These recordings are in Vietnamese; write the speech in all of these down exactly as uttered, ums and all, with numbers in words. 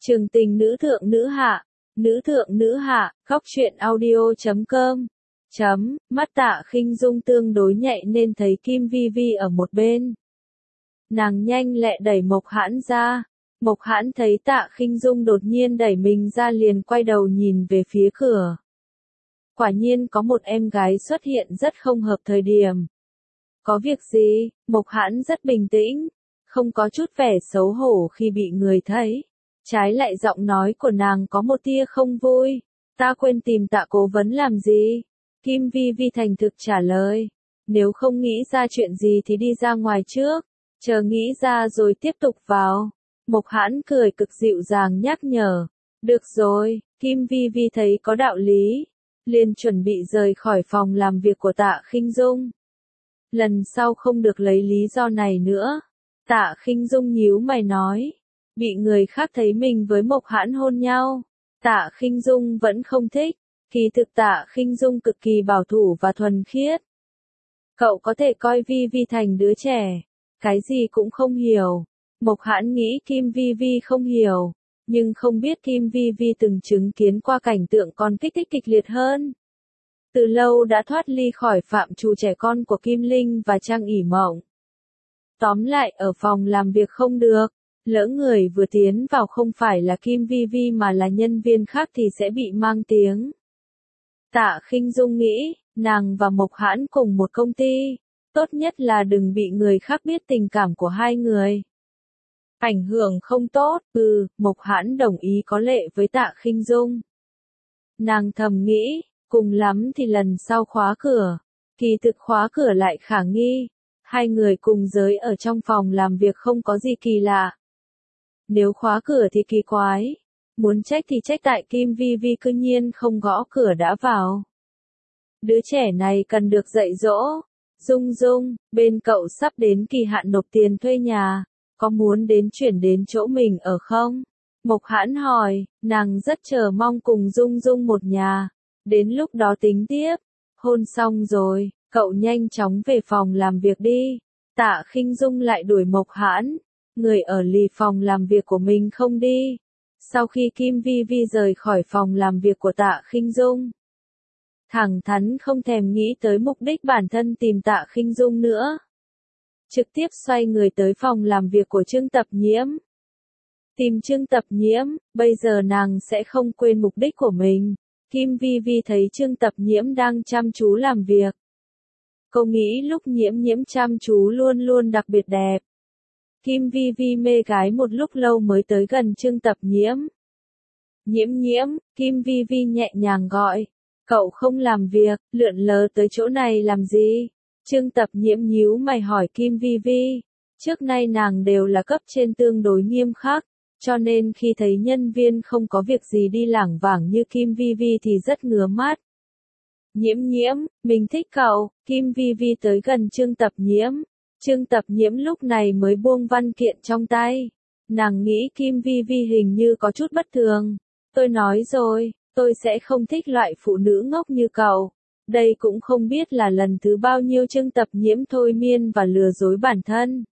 Trường tình nữ thượng nữ hạ, nữ thượng nữ hạ, khóc chuyện audio chấm com. Chấm, mắt Tạ Khinh Dung tương đối nhạy nên thấy Kim Vi Vi ở một bên. Nàng nhanh lẹ đẩy Mộc Hãn ra. Mộc Hãn thấy Tạ Khinh Dung đột nhiên đẩy mình ra liền quay đầu nhìn về phía cửa. Quả nhiên có một em gái xuất hiện rất không hợp thời điểm. Có việc gì? Mộc Hãn rất bình tĩnh, không có chút vẻ xấu hổ khi bị người thấy. Trái lại giọng nói của nàng có một tia không vui. Ta quên tìm Tạ cố vấn làm gì? Kim Vi Vi thành thực trả lời. Nếu không nghĩ ra chuyện gì thì đi ra ngoài trước, chờ nghĩ ra rồi tiếp tục vào. Mộc Hãn cười cực dịu dàng nhắc nhở. Được rồi, Kim Vi Vi thấy có đạo lý, liền chuẩn bị rời khỏi phòng làm việc của Tạ Khinh Dung. Lần sau không được lấy lý do này nữa. Tạ Khinh Dung nhíu mày nói. Bị người khác thấy mình với Mộc Hãn hôn nhau, Tạ Khinh Dung vẫn không thích. Kỳ thực Tạ Khinh Dung cực kỳ bảo thủ và thuần khiết. Cậu có thể coi Vi Vi thành đứa trẻ, cái gì cũng không hiểu. Mộc Hãn nghĩ Kim Vi Vi không hiểu, nhưng không biết Kim Vi Vi từng chứng kiến qua cảnh tượng còn kích thích kịch liệt hơn. Từ lâu đã thoát ly khỏi phạm trù trẻ con của Kim Linh và Trang ỉ mộng. Tóm lại ở phòng làm việc không được, lỡ người vừa tiến vào không phải là Kim Vi Vi mà là nhân viên khác thì sẽ bị mang tiếng. Tạ Khinh Dung nghĩ, nàng và Mộc Hãn cùng một công ty, tốt nhất là đừng bị người khác biết tình cảm của hai người. Ảnh hưởng không tốt, ừ, Mộc Hãn đồng ý có lệ với Tạ Khinh Dung. Nàng thầm nghĩ, cùng lắm thì lần sau khóa cửa, kỳ thực khóa cửa lại khả nghi. Hai người cùng giới ở trong phòng làm việc không có gì kỳ lạ. Nếu khóa cửa thì kỳ quái. Muốn trách thì trách tại Kim Vi Vi cư nhiên không gõ cửa đã vào. Đứa trẻ này cần được dạy dỗ. Dung Dung, bên cậu sắp đến kỳ hạn nộp tiền thuê nhà, có muốn đến chuyển đến chỗ mình ở không? Mộc Hãn hỏi, nàng rất chờ mong cùng Dung Dung một nhà. Đến lúc đó tính tiếp. Hôn xong rồi, cậu nhanh chóng về phòng làm việc đi. Tạ Khinh Dung lại đuổi Mộc Hãn. Người ở lì phòng làm việc của mình không đi. Sau khi Kim Vi Vi rời khỏi phòng làm việc của Tạ Khinh Dung, thẳng thắn không thèm nghĩ tới mục đích bản thân tìm Tạ Khinh Dung nữa. Trực tiếp xoay người tới phòng làm việc của Trương Tập Nhiễm. Tìm Trương Tập Nhiễm, bây giờ nàng sẽ không quên mục đích của mình. Kim Vi Vi thấy Trương Tập Nhiễm đang chăm chú làm việc. Cô nghĩ lúc Nhiễm Nhiễm chăm chú luôn luôn đặc biệt đẹp. Kim Vi Vi mê gái một lúc lâu mới tới gần Trương Tập Nhiễm. Nhiễm Nhiễm, Kim Vi Vi nhẹ nhàng gọi. Cậu không làm việc, lượn lờ tới chỗ này làm gì? Trương Tập Nhiễm nhíu mày hỏi Kim Vi Vi. Trước nay nàng đều là cấp trên tương đối nghiêm khắc, cho nên khi thấy nhân viên không có việc gì đi lảng vảng như Kim Vi Vi thì rất ngứa mắt. Nhiễm Nhiễm, mình thích cậu. Kim Vi Vi tới gần Trương Tập Nhiễm. Trương Tập Nhiễm lúc này mới buông văn kiện trong tay. Nàng nghĩ Kim Vi Vi hình như có chút bất thường. Tôi nói rồi, tôi sẽ không thích loại phụ nữ ngốc như cậu. Đây cũng không biết là lần thứ bao nhiêu Trương Tập Nhiễm thôi miên và lừa dối bản thân.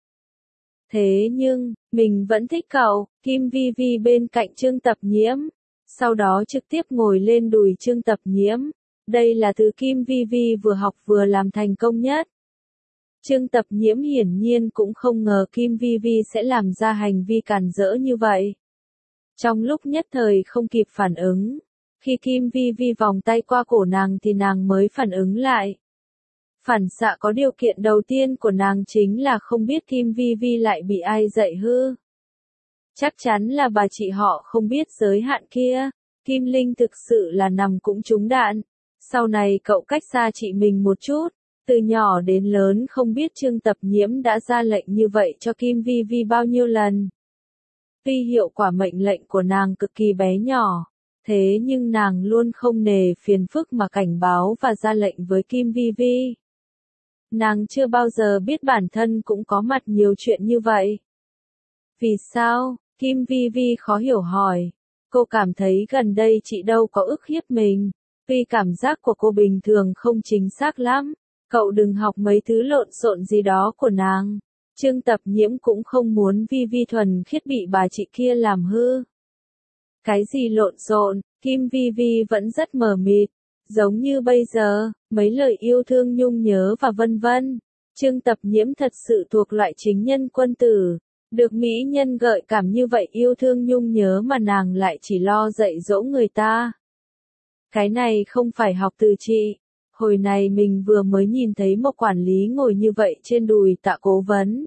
Thế nhưng, mình vẫn thích cậu. Kim Vi Vi bên cạnh Trương Tập Nhiễm. Sau đó trực tiếp ngồi lên đùi Trương Tập Nhiễm. Đây là thứ Kim Vi Vi vừa học vừa làm thành công nhất. Trương Tập Nhiễm hiển nhiên cũng không ngờ Kim Vi Vi sẽ làm ra hành vi càn rỡ như vậy. Trong lúc nhất thời không kịp phản ứng, khi Kim Vi Vi vòng tay qua cổ nàng thì nàng mới phản ứng lại. Phản xạ có điều kiện đầu tiên của nàng chính là không biết Kim Vi Vi lại bị ai dạy hư. Chắc chắn là bà chị họ không biết giới hạn kia. Kim Linh thực sự là nằm cũng trúng đạn. Sau này cậu cách xa chị mình một chút. Từ nhỏ đến lớn không biết Trương Tập Nhiễm đã ra lệnh như vậy cho Kim Vi Vi bao nhiêu lần. Tuy hiệu quả mệnh lệnh của nàng cực kỳ bé nhỏ, thế nhưng nàng luôn không nề phiền phức mà cảnh báo và ra lệnh với Kim Vi Vi. Nàng chưa bao giờ biết bản thân cũng có mặt nhiều chuyện như vậy. Vì sao? Kim Vi Vi khó hiểu hỏi. Cô cảm thấy gần đây chị đâu có ức hiếp mình. Tuy cảm giác của cô bình thường không chính xác lắm. Cậu đừng học mấy thứ lộn xộn gì đó của nàng. Trương Tập Nhiễm cũng không muốn Vi Vi thuần khiết bị bà chị kia làm hư. Cái gì lộn xộn, Kim Vi Vi vẫn rất mờ mịt, giống như bây giờ, mấy lời yêu thương nhung nhớ và vân vân. Trương Tập Nhiễm thật sự thuộc loại chính nhân quân tử, được mỹ nhân gợi cảm như vậy yêu thương nhung nhớ mà nàng lại chỉ lo dạy dỗ người ta. Cái này không phải học từ chị. Hồi này mình vừa mới nhìn thấy một quản lý ngồi như vậy trên đùi Tạ Cố Vấn.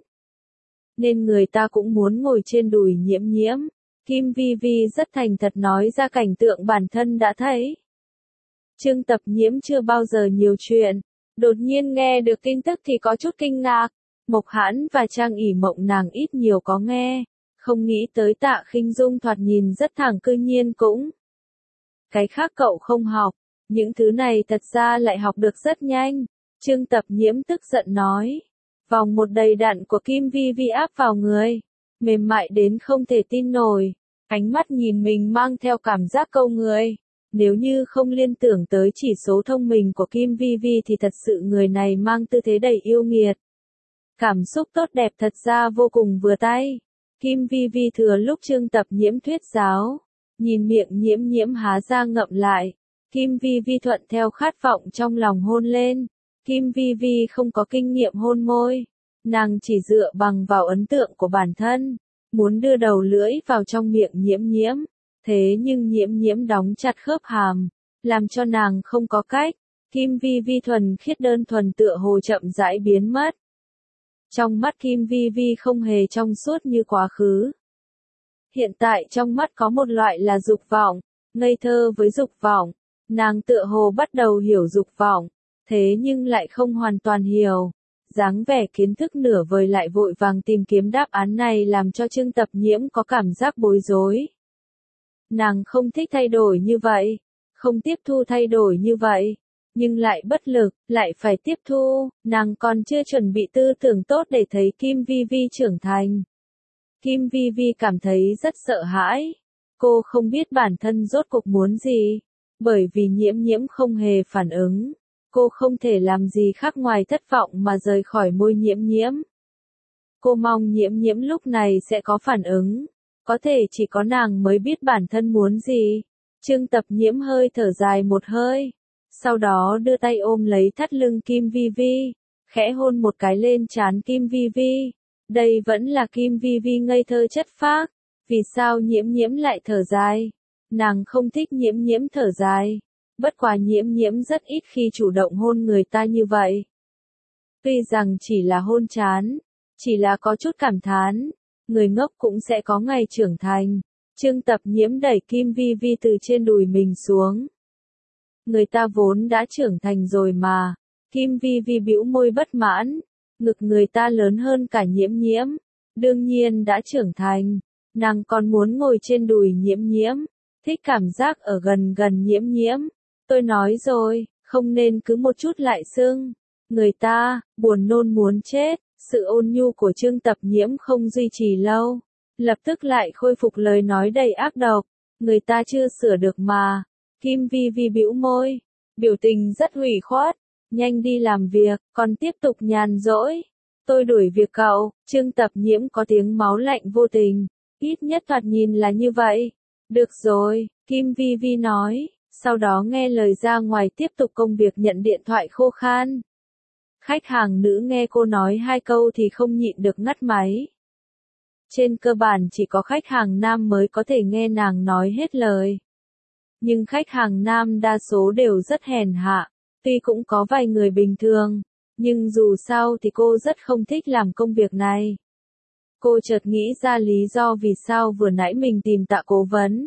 Nên người ta cũng muốn ngồi trên đùi Nhiễm Nhiễm. Kim Vi Vi rất thành thật nói ra cảnh tượng bản thân đã thấy. Trương Tập Nhiễm chưa bao giờ nhiều chuyện. Đột nhiên nghe được tin tức thì có chút kinh ngạc. Mộc Hãn và Trang ỷ mộng nàng ít nhiều có nghe. Không nghĩ tới Tạ Khinh Dung thoạt nhìn rất thẳng cư nhiên cũng. Cái khác cậu không học. Những thứ này thật ra lại học được rất nhanh. Trương Tập Nhiễm tức giận nói. Vòng một đầy đặn của Kim Vi Vi áp vào người. Mềm mại đến không thể tin nổi. Ánh mắt nhìn mình mang theo cảm giác câu người. Nếu như không liên tưởng tới chỉ số thông minh của Kim Vi Vi thì thật sự người này mang tư thế đầy yêu nghiệt. Cảm xúc tốt đẹp thật ra vô cùng vừa tay. Kim Vi Vi thừa lúc Trương Tập Nhiễm thuyết giáo. Nhìn miệng Nhiễm Nhiễm há ra ngậm lại. Kim Vi Vi thuận theo khát vọng trong lòng hôn lên. Kim Vi Vi không có kinh nghiệm hôn môi. Nàng chỉ dựa bằng vào ấn tượng của bản thân. Muốn đưa đầu lưỡi vào trong miệng Nhiễm Nhiễm. Thế nhưng Nhiễm Nhiễm đóng chặt khớp hàm. Làm cho nàng không có cách. Kim Vi Vi thuần khiết đơn thuần tựa hồ chậm rãi biến mất. Trong mắt Kim Vi Vi không hề trong suốt như quá khứ. Hiện tại trong mắt có một loại là dục vọng. Ngây thơ với dục vọng. Nàng tựa hồ bắt đầu hiểu dục vọng, thế nhưng lại không hoàn toàn hiểu. Dáng vẻ kiến thức nửa vời lại vội vàng tìm kiếm đáp án này làm cho Trương Tập Nhiễm có cảm giác bối rối. Nàng không thích thay đổi như vậy, không tiếp thu thay đổi như vậy, nhưng lại bất lực, lại phải tiếp thu, nàng còn chưa chuẩn bị tư tưởng tốt để thấy Kim Vi Vi trưởng thành. Kim Vi Vi cảm thấy rất sợ hãi, cô không biết bản thân rốt cuộc muốn gì. Bởi vì Nhiễm Nhiễm không hề phản ứng, cô không thể làm gì khác ngoài thất vọng mà rời khỏi môi Nhiễm Nhiễm. Cô mong Nhiễm Nhiễm lúc này sẽ có phản ứng, có thể chỉ có nàng mới biết bản thân muốn gì. Trương Tập Nhiễm hơi thở dài một hơi, sau đó đưa tay ôm lấy thắt lưng Kim Vi Vi, khẽ hôn một cái lên trán Kim Vi Vi. Đây vẫn là Kim Vi Vi ngây thơ chất phác, vì sao Nhiễm Nhiễm lại thở dài? Nàng không thích Nhiễm Nhiễm thở dài. Bất quá Nhiễm Nhiễm rất ít khi chủ động hôn người ta như vậy. Tuy rằng chỉ là hôn trán, chỉ là có chút cảm thán, người ngốc cũng sẽ có ngày trưởng thành. Trương Tập Nhiễm đẩy Kim Vi Vi từ trên đùi mình xuống. Người ta vốn đã trưởng thành rồi mà. Kim Vi Vi bĩu môi bất mãn. Ngực người ta lớn hơn cả Nhiễm Nhiễm. Đương nhiên đã trưởng thành. Nàng còn muốn ngồi trên đùi Nhiễm Nhiễm. Thích cảm giác ở gần gần Nhiễm Nhiễm. Tôi nói rồi, không nên cứ một chút lại sưng. Người ta, buồn nôn muốn chết. Sự ôn nhu của Trương Tập Nhiễm không duy trì lâu. Lập tức lại khôi phục lời nói đầy ác độc. Người ta chưa sửa được mà. Kim Vi Vi bĩu môi. Biểu tình rất hủy khuất. Nhanh đi làm việc, còn tiếp tục nhàn rỗi. Tôi đuổi việc cậu. Trương Tập Nhiễm có tiếng máu lạnh vô tình. Ít nhất thoạt nhìn là như vậy. Được rồi, Kim Vi Vi nói, sau đó nghe lời ra ngoài tiếp tục công việc nhận điện thoại khô khan. Khách hàng nữ nghe cô nói hai câu thì không nhịn được ngắt máy. Trên cơ bản chỉ có khách hàng nam mới có thể nghe nàng nói hết lời. Nhưng khách hàng nam đa số đều rất hèn hạ, tuy cũng có vài người bình thường, nhưng dù sao thì cô rất không thích làm công việc này. Cô chợt nghĩ ra lý do vì sao vừa nãy mình tìm Tạ Cố Vấn.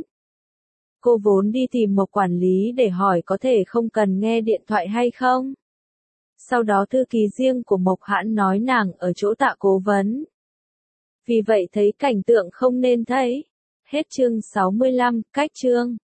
Cô vốn đi tìm một quản lý để hỏi có thể không cần nghe điện thoại hay không. Sau đó thư ký riêng của Mộc Hãn nói nàng ở chỗ Tạ Cố Vấn. Vì vậy thấy cảnh tượng không nên thấy. Hết chương sáu mươi lăm, cách chương.